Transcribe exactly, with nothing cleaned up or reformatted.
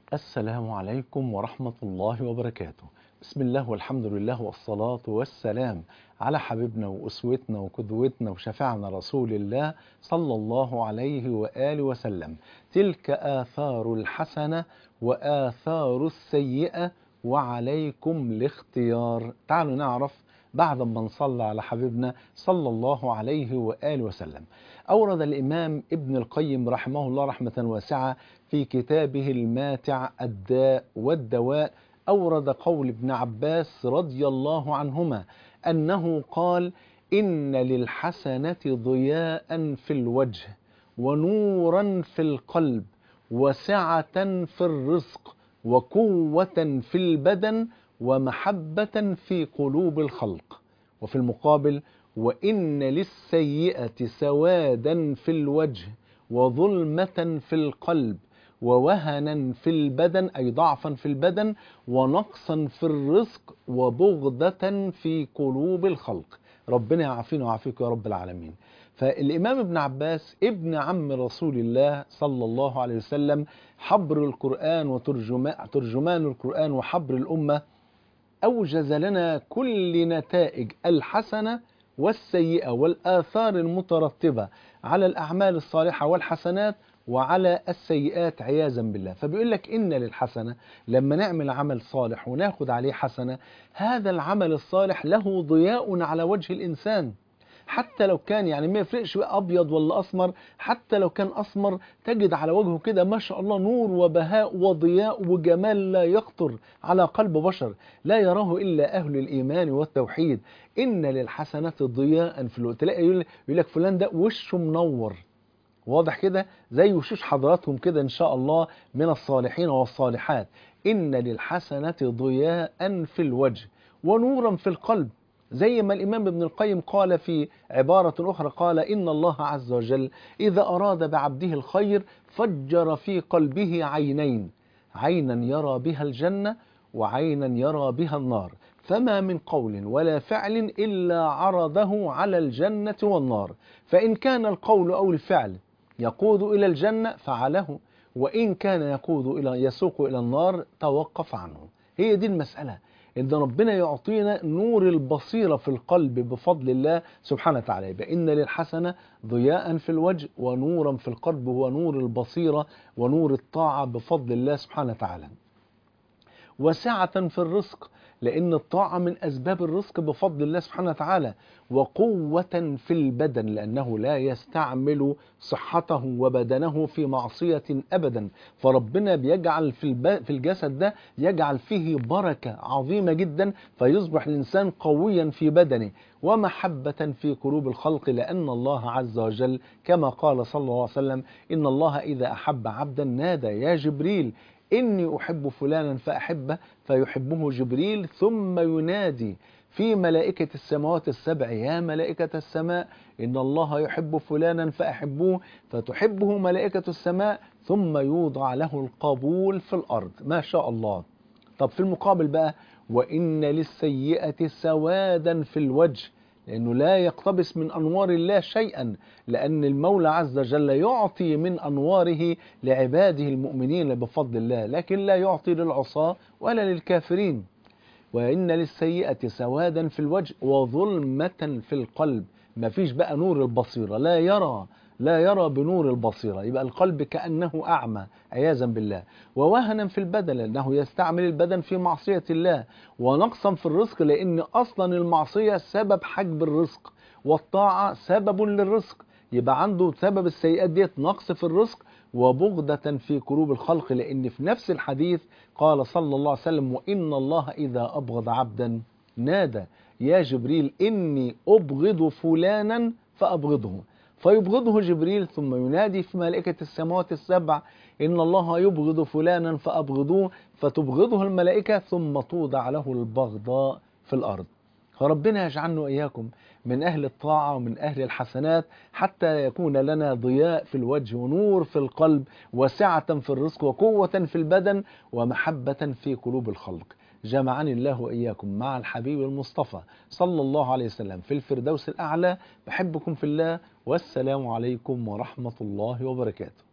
السلام عليكم ورحمة الله وبركاته. بسم الله والحمد لله والصلاة والسلام على حبيبنا وأسوتنا وقدوتنا وشفيعنا رسول الله صلى الله عليه وآله وسلم. تلك آثار الحسنة وآثار السيئة وعليكم الاختيار. تعالوا نعرف بعد ما نصلى على حبيبنا صلى الله عليه وآله وسلم. أورد الإمام ابن القيم رحمه الله رحمة واسعة في كتابه الماتع الداء والدواء، أورد قول ابن عباس رضي الله عنهما أنه قال: إن للحسنة ضياء في الوجه ونورا في القلب وسعة في الرزق وقوة في البدن ومحبة في قلوب الخلق. وفي المقابل: وإن للسيئة سوادا في الوجه وظلمة في القلب ووهنا في البدن، أي ضعفا في البدن، ونقصا في الرزق وبغضة في قلوب الخلق. ربنا يعافينا ويعافيك يا رب العالمين. فالإمام ابن عباس ابن عم رسول الله صلى الله عليه وسلم، حبر القرآن وترجمان القرآن وحبر الأمة، أوجز لنا كل نتائج الحسنة والسيئة والآثار المترتبة على الأعمال الصالحة والحسنات وعلى السيئات عياذا بالله. فبيقول لك إن للحسنة، لما نعمل عمل صالح وناخد عليه حسنة، هذا العمل الصالح له ضياء على وجه الإنسان، حتى لو كان يعني ما يفرقش بقى أبيض ولا أسمر، حتى لو كان أسمر تجد على وجهه كده ما شاء الله نور وبهاء وضياء وجمال لا يخطر على قلب بشر، لا يراه إلا أهل الإيمان والتوحيد. إن للحسنة ضياء في الوجه، تلاقي يقول لك فلان ده وشه منور، واضح كده زي وشوش حضراتهم كده إن شاء الله من الصالحين والصالحات. إن للحسنة ضياء في الوجه ونورا في القلب، زي ما الإمام ابن القيم قال في عبارة أخرى، قال: إن الله عز وجل إذا أراد بعبده الخير فجر في قلبه عينين، عينا يرى بها الجنة وعينا يرى بها النار، فما من قول ولا فعل إلا عرضه على الجنة والنار، فإن كان القول أو الفعل يقود إلى الجنة فعله، وإن كان يقود إلى يسوق إلى النار توقف عنه. هي دي المسألة، إن ربنا يعطينا نور البصيرة في القلب بفضل الله سبحانه وتعالى. يبقى إن للحسنة ضياء في الوجه ونورا في القلب، هو نور البصيرة ونور الطاعة بفضل الله سبحانه وتعالى. وسعة في الرزق، لأن الطاعة من أسباب الرزق بفضل الله سبحانه وتعالى. وقوة في البدن، لأنه لا يستعمل صحته وبدنه في معصية أبدا، فربنا بيجعل في, الب... في الجسد ده يجعل فيه بركة عظيمة جدا، فيصبح الإنسان قويا في بدنه. ومحبة في قلوب الخلق، لأن الله عز وجل كما قال صلى الله عليه وسلم: إن الله إذا أحب عبدا نادى يا جبريل إني أحب فلانا فأحبه، فيحبه جبريل ثم ينادي في ملائكة السماوات السبع: يا ملائكة السماء إن الله يحب فلانا فأحبوه، فتحبه ملائكة السماء ثم يوضع له القبول في الأرض. ما شاء الله. طب في المقابل بقى: وإن للسيئة سوادا في الوجه، لأنه لا يقتبس من أنوار الله شيئا، لأن المولى عز وجل يعطي من أنواره لعباده المؤمنين بفضل الله، لكن لا يعطي للعصاة ولا للكافرين. وإن للسيئة سوادا في الوجه وظلمة في القلب، ما فيش بقى نور البصيرة، لا يرى لا يرى بنور البصيرة، يبقى القلب كأنه أعمى عياذا بالله. ووهنا في البدن، لأنه يستعمل البدن في معصية الله. ونقصا في الرزق، لأن أصلا المعصية سبب حجب الرزق والطاعة سبب للرزق، يبقى عنده سبب السيئات ديت نقص في الرزق. وبغضة في قلوب الخلق، لأن في نفس الحديث قال صلى الله عليه وسلم: وإن الله إذا أبغض عبدا نادى يا جبريل إني أبغض فلانا فأبغضه، فيبغضه جبريل ثم ينادي في ملائكة السماوات السبع: إن الله يبغض فلانا فأبغضوه، فتبغضه الملائكة ثم توضع له البغضاء في الأرض. فربنا يجعلنا وإياكم من أهل الطاعة ومن أهل الحسنات، حتى يكون لنا ضياء في الوجه ونور في القلب وسعة في الرزق وقوة في البدن ومحبة في قلوب الخلق. جمعني الله وإياكم مع الحبيب المصطفى صلى الله عليه وسلم في الفردوس الأعلى. بحبكم في الله، والسلام عليكم ورحمة الله وبركاته.